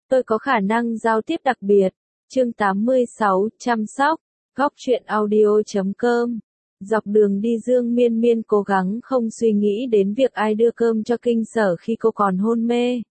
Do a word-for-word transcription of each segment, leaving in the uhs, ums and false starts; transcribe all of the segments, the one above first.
Tôi có khả năng giao tiếp đặc biệt. Chương tám mươi sáu, chăm sóc. Góc truyện audio chấm com. Dọc đường đi Dương Miên Miên cố gắng không suy nghĩ đến việc ai đưa cơm cho Kinh Sở khi cô còn hôn mê.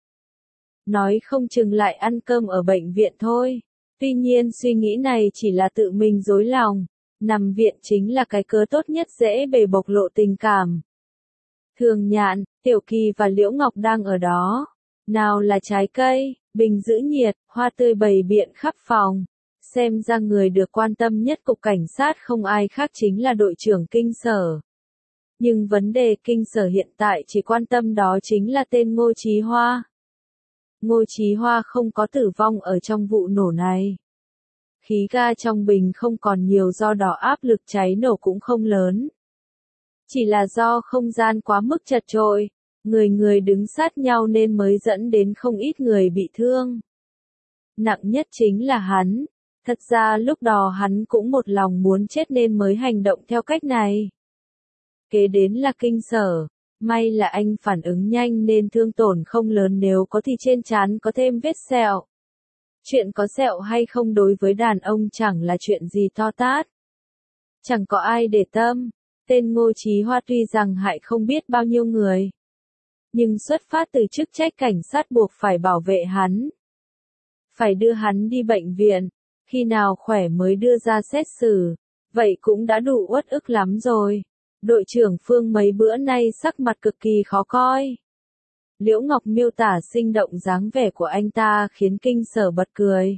Nói không chừng lại ăn cơm ở bệnh viện thôi. Tuy nhiên suy nghĩ này chỉ là tự mình dối lòng. Nằm viện chính là cái cớ tốt nhất dễ bề bộc lộ tình cảm. Thường Nhạn, Tiểu Kỳ và Liễu Ngọc đang ở đó. Nào là trái cây, bình giữ nhiệt, hoa tươi bày biện khắp phòng. Xem ra người được quan tâm nhất cục cảnh sát không ai khác chính là đội trưởng Kinh Sở. Nhưng vấn đề Kinh Sở hiện tại chỉ quan tâm đó chính là tên Ngô Chí Hoa. Ngô Chí Hoa không có tử vong ở trong vụ nổ này. Khí ga trong bình không còn nhiều, do đó áp lực cháy nổ cũng không lớn. Chỉ là do không gian quá mức chật chội, người người đứng sát nhau nên mới dẫn đến không ít người bị thương. Nặng nhất chính là hắn. Thật ra lúc đó hắn cũng một lòng muốn chết nên mới hành động theo cách này. Kế đến là Kinh Sở. May là anh phản ứng nhanh nên thương tổn không lớn, nếu có thì trên trán có thêm vết sẹo. Chuyện có sẹo hay không đối với đàn ông chẳng là chuyện gì to tát. Chẳng có ai để tâm. Tên Ngô Chí Hoa tuy rằng hại không biết bao nhiêu người, nhưng xuất phát từ chức trách cảnh sát buộc phải bảo vệ hắn. Phải đưa hắn đi bệnh viện, khi nào khỏe mới đưa ra xét xử, vậy cũng đã đủ uất ức lắm rồi. Đội trưởng Phương mấy bữa nay sắc mặt cực kỳ khó coi. Liễu Ngọc miêu tả sinh động dáng vẻ của anh ta khiến Kinh Sở bật cười.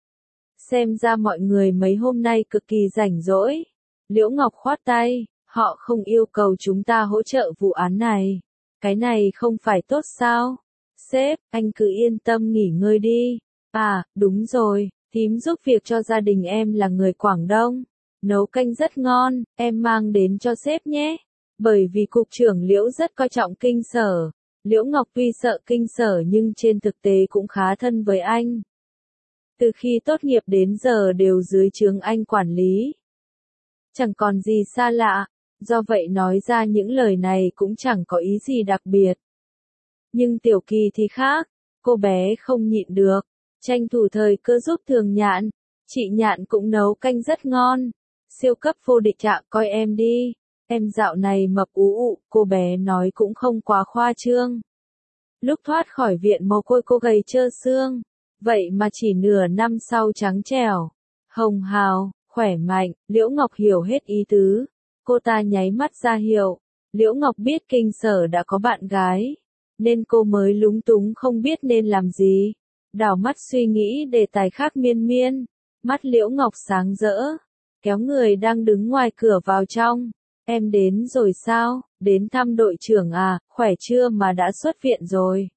Xem ra mọi người mấy hôm nay cực kỳ rảnh rỗi. Liễu Ngọc khoát tay, họ không yêu cầu chúng ta hỗ trợ vụ án này. Cái này không phải tốt sao? Sếp, anh cứ yên tâm nghỉ ngơi đi. À, đúng rồi, thím giúp việc cho gia đình em là người Quảng Đông. Nấu canh rất ngon, em mang đến cho sếp nhé. Bởi vì cục trưởng Liễu rất coi trọng Kinh Sở. Liễu Ngọc tuy sợ Kinh Sở nhưng trên thực tế cũng khá thân với anh. Từ khi tốt nghiệp đến giờ đều dưới trướng anh quản lý. Chẳng còn gì xa lạ, do vậy nói ra những lời này cũng chẳng có ý gì đặc biệt. Nhưng Tiểu Kỳ thì khác, cô bé không nhịn được, tranh thủ thời cơ giúp Thường Nhạn. Chị Nhạn cũng nấu canh rất ngon. Siêu cấp vô địch ạ, coi em đi. Em dạo này mập ú ụ, cô bé nói cũng không quá khoa trương. Lúc thoát khỏi viện mồ côi cô gầy trơ xương. Vậy mà chỉ nửa năm sau trắng trẻo, hồng hào, khỏe mạnh. Liễu Ngọc hiểu hết ý tứ. Cô ta nháy mắt ra hiệu. Liễu Ngọc biết Kinh Sở đã có bạn gái, nên cô mới lúng túng không biết nên làm gì. Đảo mắt suy nghĩ đề tài khác. Miên Miên, mắt Liễu Ngọc sáng rỡ, kéo người đang đứng ngoài cửa vào trong. Em đến rồi sao? Đến thăm đội trưởng à? Khỏe chưa mà đã xuất viện rồi?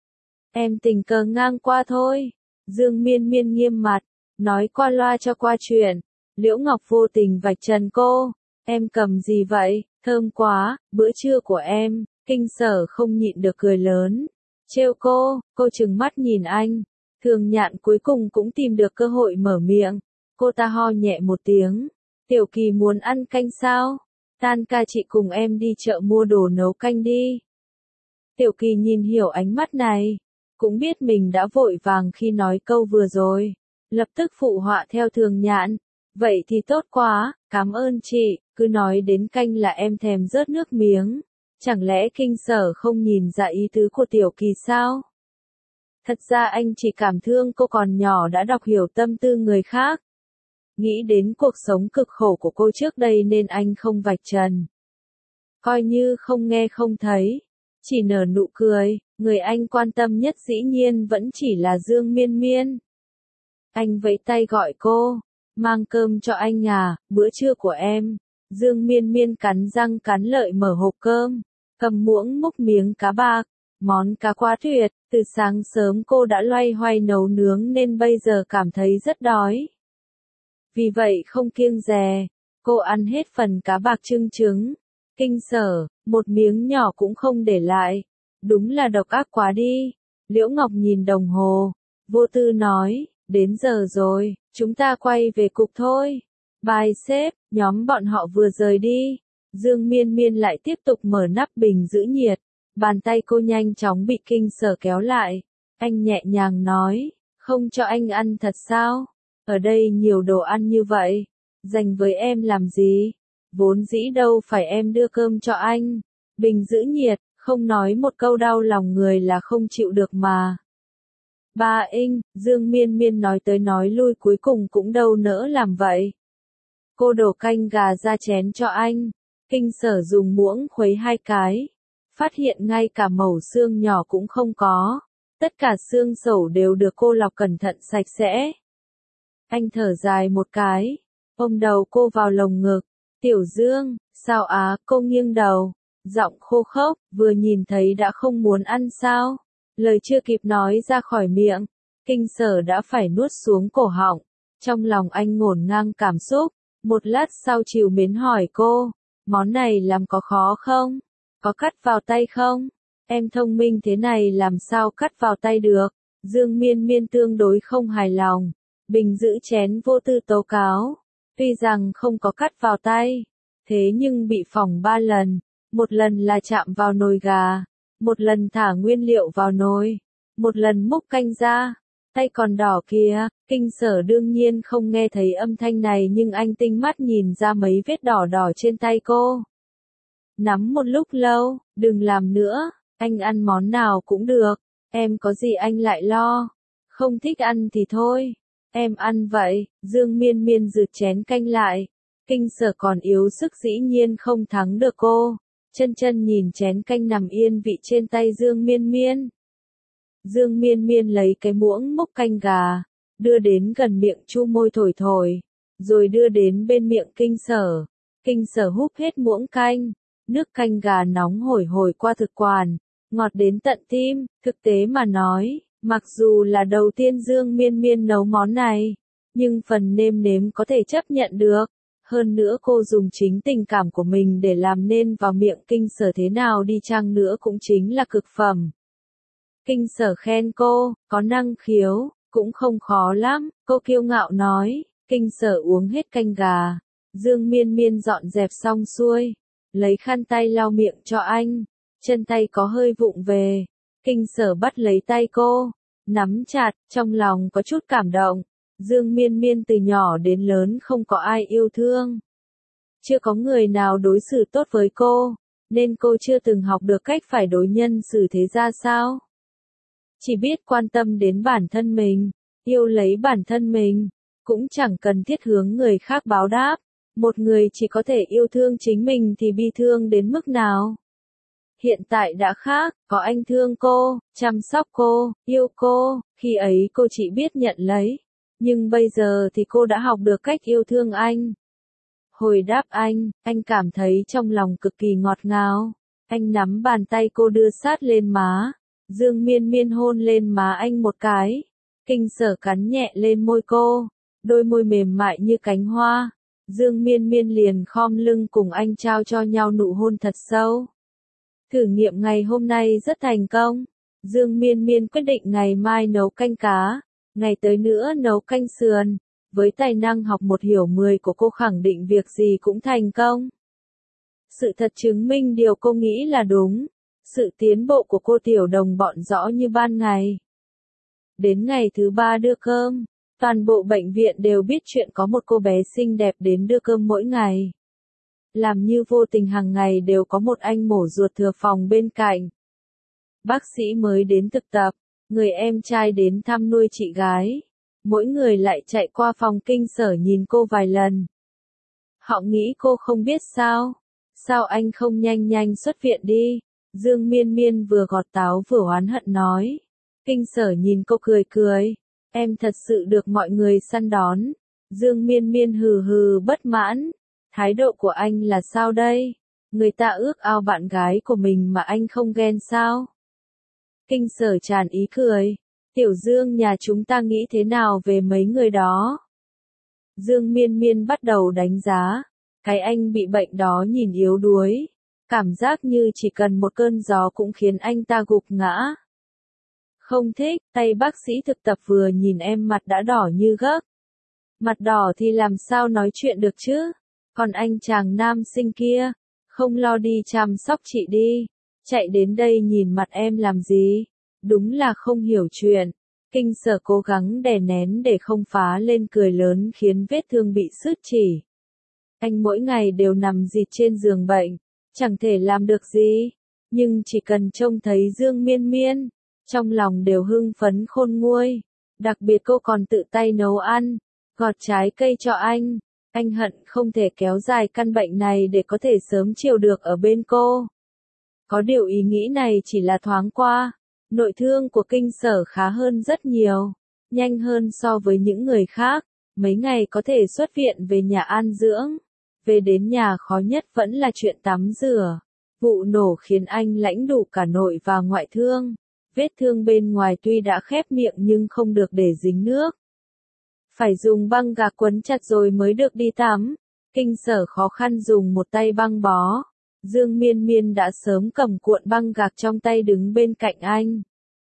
Em tình cờ ngang qua thôi. Dương Miên Miên nghiêm mặt, nói qua loa cho qua chuyện. Liễu Ngọc vô tình vạch trần cô. Em cầm gì vậy? Thơm quá, bữa trưa của em. Kinh Sở không nhịn được cười lớn. Trêu cô, cô trừng mắt nhìn anh. Thường Nhạn cuối cùng cũng tìm được cơ hội mở miệng. Cô ta ho nhẹ một tiếng. Tiểu Kỳ muốn ăn canh sao? Tan ca chị cùng em đi chợ mua đồ nấu canh đi. Tiểu Kỳ nhìn hiểu ánh mắt này, cũng biết mình đã vội vàng khi nói câu vừa rồi. Lập tức phụ họa theo Thường Nhạn. Vậy thì tốt quá, cảm ơn chị, cứ nói đến canh là em thèm rớt nước miếng. Chẳng lẽ Kinh Sở không nhìn ra ý tứ của Tiểu Kỳ sao? Thật ra anh chỉ cảm thương cô còn nhỏ đã đọc hiểu tâm tư người khác. Nghĩ đến cuộc sống cực khổ của cô trước đây nên anh không vạch trần. Coi như không nghe không thấy. Chỉ nở nụ cười, người anh quan tâm nhất dĩ nhiên vẫn chỉ là Dương Miên Miên. Anh vẫy tay gọi cô. Mang cơm cho anh à, bữa trưa của em. Dương Miên Miên cắn răng cắn lợi mở hộp cơm. Cầm muỗng múc miếng cá bạc. Món cá quá tuyệt, từ sáng sớm cô đã loay hoay nấu nướng nên bây giờ cảm thấy rất đói. Vì vậy không kiêng dè, cô ăn hết phần cá bạc trưng trứng. Kinh Sở, một miếng nhỏ cũng không để lại. Đúng là độc ác quá đi. Liễu Ngọc nhìn đồng hồ, vô tư nói, đến giờ rồi, chúng ta quay về cục thôi. Bye sếp, nhóm bọn họ vừa rời đi. Dương Miên Miên lại tiếp tục mở nắp bình giữ nhiệt. Bàn tay cô nhanh chóng bị Kinh Sở kéo lại. Anh nhẹ nhàng nói, Không cho anh ăn thật sao? Ở đây nhiều đồ ăn như vậy, dành với em làm gì? Vốn dĩ đâu phải em đưa cơm cho anh. Bình giữ nhiệt, không nói một câu đau lòng người là không chịu được mà. Ba Inh, Dương Miên Miên nói tới nói lui cuối cùng cũng đâu nỡ làm vậy. Cô đổ canh gà ra chén cho anh. Kinh Sở dùng muỗng khuấy hai cái. Phát hiện ngay cả mẩu xương nhỏ cũng không có. Tất cả xương sẩu đều được cô lọc cẩn thận sạch sẽ. Anh thở dài một cái, ôm đầu cô vào lồng ngực. Tiểu Dương, sao á, cô nghiêng đầu, giọng khô khốc, vừa nhìn thấy đã không muốn ăn sao? Lời chưa kịp nói ra khỏi miệng, Kinh Sở đã phải nuốt xuống cổ họng. Trong lòng anh ngổn ngang cảm xúc, một lát sau trìu mến hỏi cô, món này làm có khó không? Có cắt vào tay không? Em thông minh thế này làm sao cắt vào tay được? Dương Miên Miên tương đối không hài lòng. Bình giữ chén vô tư tố cáo. Tuy rằng không có cắt vào tay, thế nhưng bị phỏng ba lần. Một lần là chạm vào nồi gà, một lần thả nguyên liệu vào nồi, một lần múc canh ra. Tay còn đỏ kìa. Kinh Sở đương nhiên không nghe thấy âm thanh này nhưng anh tinh mắt nhìn ra mấy vết đỏ đỏ trên tay cô. Nắm một lúc lâu, đừng làm nữa, anh ăn món nào cũng được, em có gì anh lại lo, không thích ăn thì thôi, em ăn vậy. Dương Miên Miên rượt chén canh lại, Kinh Sở còn yếu sức dĩ nhiên không thắng được cô, chân chân nhìn chén canh nằm yên vị trên tay Dương Miên Miên. Dương Miên Miên lấy cái muỗng múc canh gà, đưa đến gần miệng chu môi thổi thổi, rồi đưa đến bên miệng Kinh Sở. Kinh Sở húp hết muỗng canh, nước canh gà nóng hổi hổi qua thực quản, ngọt đến tận tim. Thực tế mà nói, mặc dù là đầu tiên Dương Miên Miên nấu món này, nhưng phần nêm nếm có thể chấp nhận được. Hơn nữa cô dùng chính tình cảm của mình để làm nên vào miệng Kinh Sở thế nào đi chăng nữa cũng chính là cực phẩm. Kinh Sở khen cô, có năng khiếu, cũng không khó lắm, cô kiêu ngạo nói. Kinh Sở uống hết canh gà, Dương Miên Miên dọn dẹp xong xuôi, lấy khăn tay lau miệng cho anh, chân tay có hơi vụng về. Kinh Sở bắt lấy tay cô, nắm chặt, trong lòng có chút cảm động. Dương Miên Miên từ nhỏ đến lớn không có ai yêu thương. Chưa có người nào đối xử tốt với cô, nên cô chưa từng học được cách phải đối nhân xử thế ra sao. Chỉ biết quan tâm đến bản thân mình, yêu lấy bản thân mình, cũng chẳng cần thiết hướng người khác báo đáp. Một người chỉ có thể yêu thương chính mình thì bi thương đến mức nào. Hiện tại đã khác, có anh thương cô, chăm sóc cô, yêu cô, khi ấy cô chỉ biết nhận lấy. Nhưng bây giờ thì cô đã học được cách yêu thương anh. Hồi đáp anh, anh cảm thấy trong lòng cực kỳ ngọt ngào. Anh nắm bàn tay cô đưa sát lên má. Dương Miên Miên hôn lên má anh một cái. Kinh Sở cắn nhẹ lên môi cô, đôi môi mềm mại như cánh hoa. Dương Miên Miên liền khom lưng cùng anh trao cho nhau nụ hôn thật sâu. Thử nghiệm ngày hôm nay rất thành công. Dương Miên Miên quyết định ngày mai nấu canh cá, ngày tới nữa nấu canh sườn. Với tài năng học một hiểu mười của cô khẳng định việc gì cũng thành công. Sự thật chứng minh điều cô nghĩ là đúng. Sự tiến bộ của cô tiểu đồng bọn rõ như ban ngày. Đến ngày thứ ba đưa cơm, toàn bộ bệnh viện đều biết chuyện có một cô bé xinh đẹp đến đưa cơm mỗi ngày. Làm như vô tình hàng ngày đều có một anh mổ ruột thừa phòng bên cạnh. Bác sĩ mới đến thực tập, người em trai đến thăm nuôi chị gái. Mỗi người lại chạy qua phòng Kinh Sở nhìn cô vài lần. Họ nghĩ cô không biết sao? Sao anh không nhanh nhanh xuất viện đi? Dương Miên Miên vừa gọt táo vừa oán hận nói. Kinh Sở nhìn cô cười cười. Em thật sự được mọi người săn đón. Dương Miên Miên hừ hừ bất mãn. Thái độ của anh là sao đây? Người ta ước ao bạn gái của mình mà anh không ghen sao? Kinh Sở tràn ý cười. Tiểu Dương nhà chúng ta nghĩ thế nào về mấy người đó? Dương Miên Miên bắt đầu đánh giá. Cái anh bị bệnh đó nhìn yếu đuối. Cảm giác như chỉ cần một cơn gió cũng khiến anh ta gục ngã. Không thích, tay bác sĩ thực tập vừa nhìn em mặt đã đỏ như gấc. Mặt đỏ thì làm sao nói chuyện được chứ? Còn anh chàng nam sinh kia, không lo đi chăm sóc chị đi. Chạy đến đây nhìn mặt em làm gì? Đúng là không hiểu chuyện. Kinh Sở cố gắng đè nén để không phá lên cười lớn khiến vết thương bị sứt chỉ. Anh mỗi ngày đều nằm dịt trên giường bệnh, chẳng thể làm được gì, nhưng chỉ cần trông thấy Dương Miên Miên, trong lòng đều hưng phấn khôn nguôi. Đặc biệt cô còn tự tay nấu ăn, gọt trái cây cho anh. Anh hận không thể kéo dài căn bệnh này để có thể sớm chịu được ở bên cô. Có điều ý nghĩ này chỉ là thoáng qua. Nội thương của Kinh Sở khá hơn rất nhiều, nhanh hơn so với những người khác. Mấy ngày có thể xuất viện về nhà an dưỡng. Về đến nhà khó nhất vẫn là chuyện tắm rửa. Vụ nổ khiến anh lãnh đủ cả nội và ngoại thương. Vết thương bên ngoài tuy đã khép miệng nhưng không được để dính nước. Phải dùng băng gạc quấn chặt rồi mới được đi tắm. Kinh Sở khó khăn dùng một tay băng bó. Dương Miên Miên đã sớm cầm cuộn băng gạc trong tay đứng bên cạnh anh.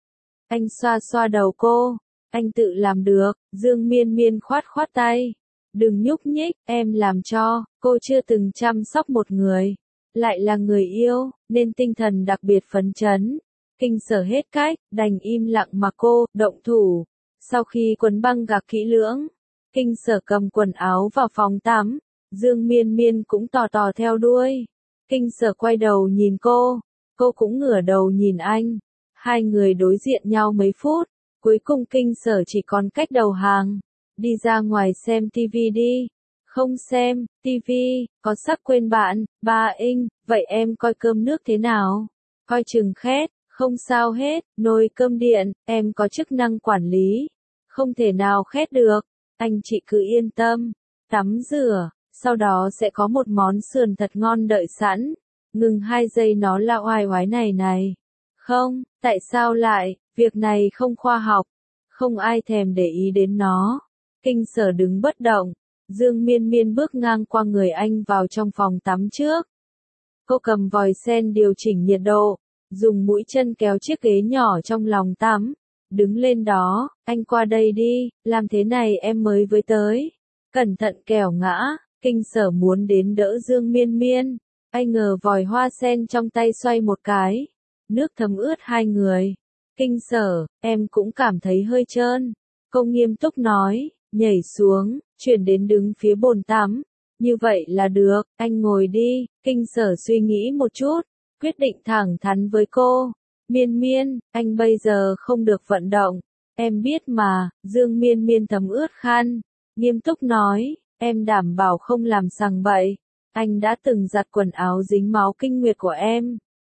Anh xoa xoa đầu cô. Anh tự làm được. Dương Miên Miên khoát khoát tay. Đừng nhúc nhích, em làm cho. Cô chưa từng chăm sóc một người, lại là người yêu, nên tinh thần đặc biệt phấn chấn. Kinh Sở hết cách, đành im lặng mà cô động thủ. Sau khi quấn băng gạc kỹ lưỡng, Kinh Sở cầm quần áo vào phòng tắm. Dương Miên Miên cũng tò tò theo đuôi. Kinh Sở quay đầu nhìn cô, cô cũng ngửa đầu nhìn anh. Hai người đối diện nhau mấy phút, cuối cùng Kinh Sở chỉ còn cách đầu hàng. Đi ra ngoài xem tivi đi. Không xem, tivi, có sắc quên bạn, ba Inh, vậy em coi cơm nước thế nào? Coi chừng khét, không sao hết, nồi cơm điện, em có chức năng quản lý. Không thể nào khét được, anh chị cứ yên tâm. Tắm rửa, sau đó sẽ có một món sườn thật ngon đợi sẵn. Ngừng hai giây nó là oai oái này này. Không, tại sao lại, việc này không khoa học. Không ai thèm để ý đến nó. Kinh Sở đứng bất động. Dương Miên Miên bước ngang qua người anh vào trong phòng tắm trước. Cô cầm vòi sen điều chỉnh nhiệt độ, dùng mũi chân kéo chiếc ghế nhỏ trong lòng tắm. Đứng lên đó, anh qua đây đi, làm thế này em mới với tới. Cẩn thận kẻo ngã. Kinh Sở muốn đến đỡ Dương Miên Miên. Anh ngờ vòi hoa sen trong tay xoay một cái. Nước thấm ướt hai người. Kinh Sở, em cũng cảm thấy hơi trơn. Cô nghiêm túc nói, nhảy xuống, chuyển đến đứng phía bồn tắm. Như vậy là được, anh ngồi đi. Kinh Sở suy nghĩ một chút, quyết định thẳng thắn với cô. Miên Miên, anh bây giờ không được vận động. Em biết mà. Dương Miên Miên thấm ướt khăn, nghiêm túc nói, em đảm bảo không làm sằng bậy. Anh đã từng giặt quần áo dính máu kinh nguyệt của em.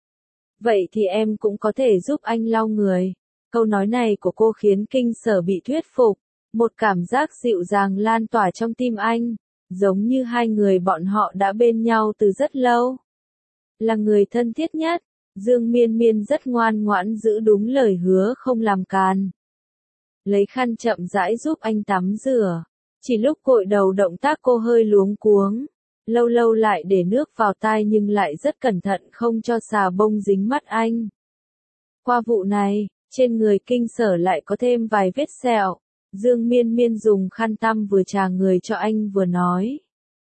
Vậy thì em cũng có thể giúp anh lau người. Câu nói này của cô khiến Kinh Sở bị thuyết phục. Một cảm giác dịu dàng lan tỏa trong tim anh, giống như hai người bọn họ đã bên nhau từ rất lâu. Là người thân thiết nhất, Dương Miên Miên rất ngoan ngoãn giữ đúng lời hứa không làm càn. Lấy khăn chậm rãi giúp anh tắm rửa. Chỉ lúc gội đầu động tác cô hơi luống cuống. Lâu lâu lại để nước vào tai nhưng lại rất cẩn thận không cho xà bông dính mắt anh. Qua vụ này, trên người Kinh Sở lại có thêm vài vết sẹo. Dương Miên Miên dùng khăn tăm vừa chà người cho anh vừa nói.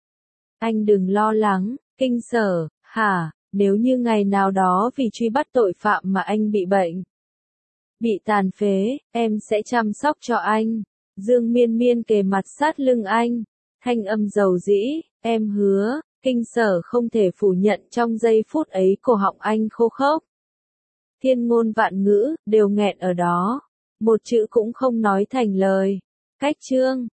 Anh đừng lo lắng, Kinh Sở, hả, nếu như ngày nào đó vì truy bắt tội phạm mà anh bị bệnh, bị tàn phế, em sẽ chăm sóc cho anh. Dương Miên Miên kề mặt sát lưng anh, thanh âm dầu dĩ, em hứa. Kinh Sở không thể phủ nhận trong giây phút ấy cổ họng anh khô khốc. Thiên ngôn vạn ngữ, đều nghẹn ở đó. Một chữ cũng không nói thành lời. Cách chương